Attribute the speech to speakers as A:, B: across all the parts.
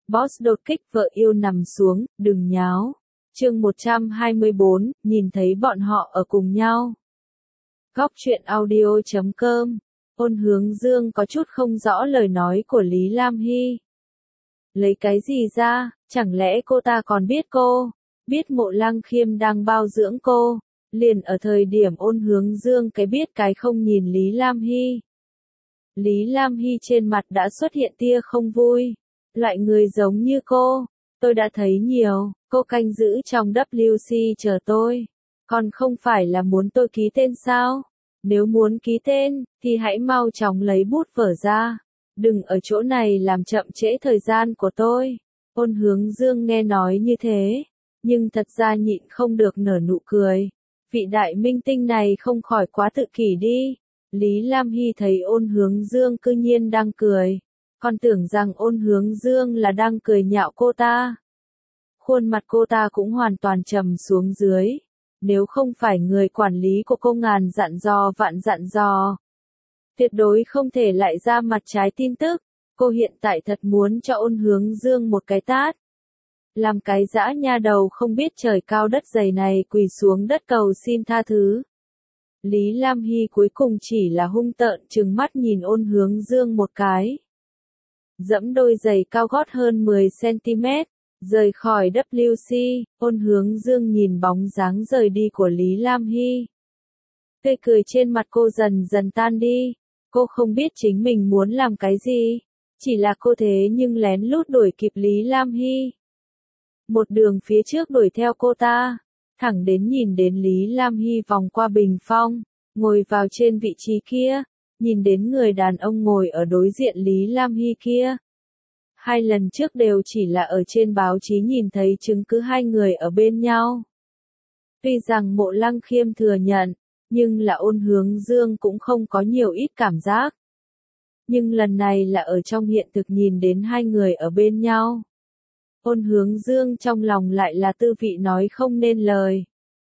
A: Boss đột kích vợ yêu nằm xuống, đừng nháo. Chương 124, nhìn thấy bọn họ ở cùng nhau. Góc truyện audio.com. Ôn Hướng Dương có chút không rõ lời nói của Lý Lam Hy. Lấy cái gì ra, chẳng lẽ cô ta còn biết cô? Biết Mộ Lăng Khiêm đang bao dưỡng cô. Liền ở thời điểm Ôn Hướng Dương cái biết cái không nhìn Lý Lam Hy. Lý Lam Hy trên mặt đã xuất hiện tia không vui. Loại người giống như cô, tôi đã thấy nhiều, cô canh giữ trong WC chờ tôi. Còn không phải là muốn tôi ký tên sao? Nếu muốn ký tên, thì hãy mau chóng lấy bút vở ra. Đừng ở chỗ này làm chậm trễ thời gian của tôi. Ôn Hướng Dương nghe nói như thế, nhưng thật ra nhịn không được nở nụ cười. Vị đại minh tinh này không khỏi quá tự kỷ đi. Lý Lam Hy thấy Ôn Hướng Dương cư nhiên đang cười. Còn tưởng rằng Ôn Hướng Dương là đang cười nhạo cô ta. Khuôn mặt cô ta cũng hoàn toàn trầm xuống dưới. Nếu không phải người quản lý của cô ngàn dặn dò vạn dặn dò, tuyệt đối không thể lại ra mặt trái tin tức. Cô hiện tại thật muốn cho Ôn Hướng Dương một cái tát. Làm cái dã nha đầu không biết trời cao đất dày này quỳ xuống đất cầu xin tha thứ. Lý Lam Hy cuối cùng chỉ là hung tợn trừng mắt nhìn Ôn Hướng Dương một cái. Dẫm đôi giày cao gót hơn 10cm, rời khỏi WC, Ôn Hướng Dương nhìn bóng dáng rời đi của Lý Lam Hy. Tươi cười trên mặt cô dần dần tan đi, cô không biết chính mình muốn làm cái gì, chỉ là cô thế nhưng lén lút đuổi kịp Lý Lam Hy. Một đường phía trước đuổi theo cô ta, thẳng đến nhìn đến Lý Lam Hy vòng qua bình phong, ngồi vào trên vị trí kia. Nhìn đến người đàn ông ngồi ở đối diện Lý Lam Hy kia. Hai lần trước đều chỉ là ở trên báo chí nhìn thấy chứng cứ hai người ở bên nhau. Tuy rằng Mộ Lăng Khiêm thừa nhận, nhưng là Ôn Hướng Dương cũng không có nhiều ít cảm giác. Nhưng lần này là ở trong hiện thực nhìn đến hai người ở bên nhau. Ôn Hướng Dương trong lòng lại là tư vị nói không nên lời.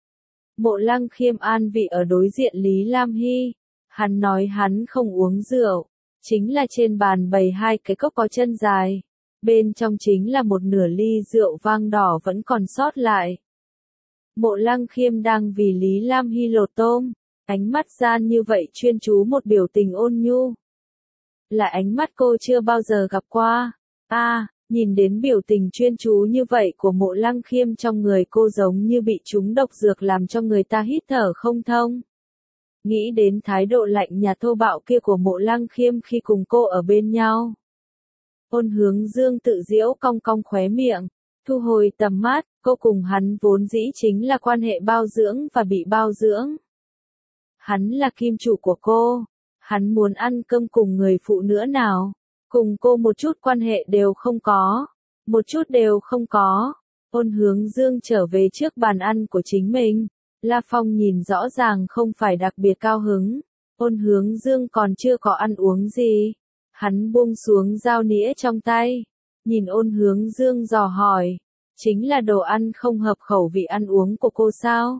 A: Mộ Lăng Khiêm an vị ở đối diện Lý Lam Hy. Hắn nói hắn không uống rượu, chính là trên bàn bày hai cái cốc có chân dài, bên trong chính là một nửa ly rượu vang đỏ vẫn còn sót lại. Mộ Lăng Khiêm đang vì Lý Lam Hy lột tôm, ánh mắt gian như vậy chuyên chú một biểu tình ôn nhu. Là ánh mắt cô chưa bao giờ gặp qua. Nhìn đến biểu tình chuyên chú như vậy của Mộ Lăng Khiêm trong người cô giống như bị trúng độc dược làm cho người ta hít thở không thông. Nghĩ đến thái độ lạnh nhạt thô bạo kia của Mộ Lăng Khiêm khi cùng cô ở bên nhau. Ôn Hướng Dương tự giễu cong cong khóe miệng, thu hồi tầm mắt, cô cùng hắn vốn dĩ chính là quan hệ bao dưỡng và bị bao dưỡng. Hắn là kim chủ của cô, hắn muốn ăn cơm cùng người phụ nữ nào, cùng cô một chút quan hệ đều không có, một chút đều không có. Ôn Hướng Dương trở về trước bàn ăn của chính mình. La Phong nhìn rõ ràng không phải đặc biệt cao hứng. Ôn Hướng Dương còn chưa có ăn uống gì. Hắn buông xuống dao nĩa trong tay. Nhìn Ôn Hướng Dương dò hỏi. Chính là đồ ăn không hợp khẩu vị ăn uống của cô sao?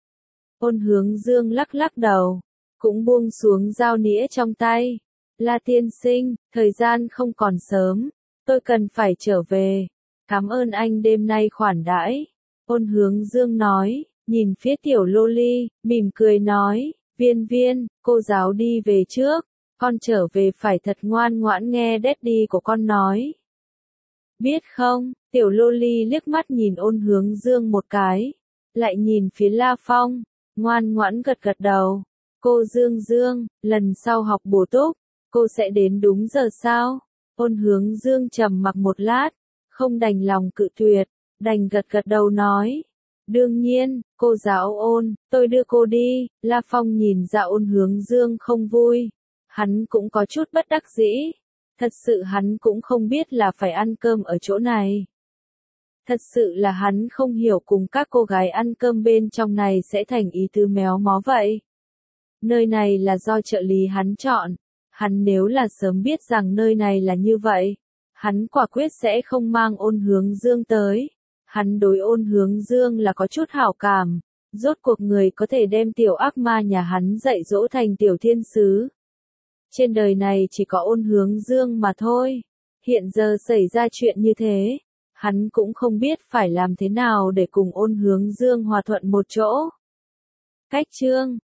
A: Ôn Hướng Dương lắc lắc đầu. Cũng buông xuống dao nĩa trong tay. La tiên sinh, thời gian không còn sớm. Tôi cần phải trở về. Cảm ơn anh đêm nay khoản đãi. Ôn Hướng Dương nói. Nhìn phía tiểu loli, mỉm cười nói, Viên Viên, cô giáo đi về trước, con trở về phải thật ngoan ngoãn nghe daddy của con nói. Biết không, tiểu loli liếc mắt nhìn Ôn Hướng Dương một cái, lại nhìn phía La Phong, ngoan ngoãn gật gật đầu. Cô Dương Dương, lần sau học bổ túc, cô sẽ đến đúng giờ sao? Ôn Hướng Dương trầm mặc một lát, không đành lòng cự tuyệt, đành gật gật đầu nói. Đương nhiên, cô giáo Ôn, tôi đưa cô đi. La Phong nhìn ra Ôn Hướng Dương không vui. Hắn cũng có chút bất đắc dĩ. Thật sự hắn cũng không biết là phải ăn cơm ở chỗ này. Thật sự là hắn không hiểu cùng các cô gái ăn cơm bên trong này sẽ thành ý tứ méo mó vậy. Nơi này là do trợ lý hắn chọn. Hắn nếu là sớm biết rằng nơi này là như vậy, hắn quả quyết sẽ không mang Ôn Hướng Dương tới. Hắn đối Ôn Hướng Dương là có chút hảo cảm, rốt cuộc người có thể đem tiểu ác ma nhà hắn dạy dỗ thành tiểu thiên sứ. Trên đời này chỉ có Ôn Hướng Dương mà thôi. Hiện giờ xảy ra chuyện như thế, hắn cũng không biết phải làm thế nào để cùng Ôn Hướng Dương hòa thuận một chỗ. Cách chương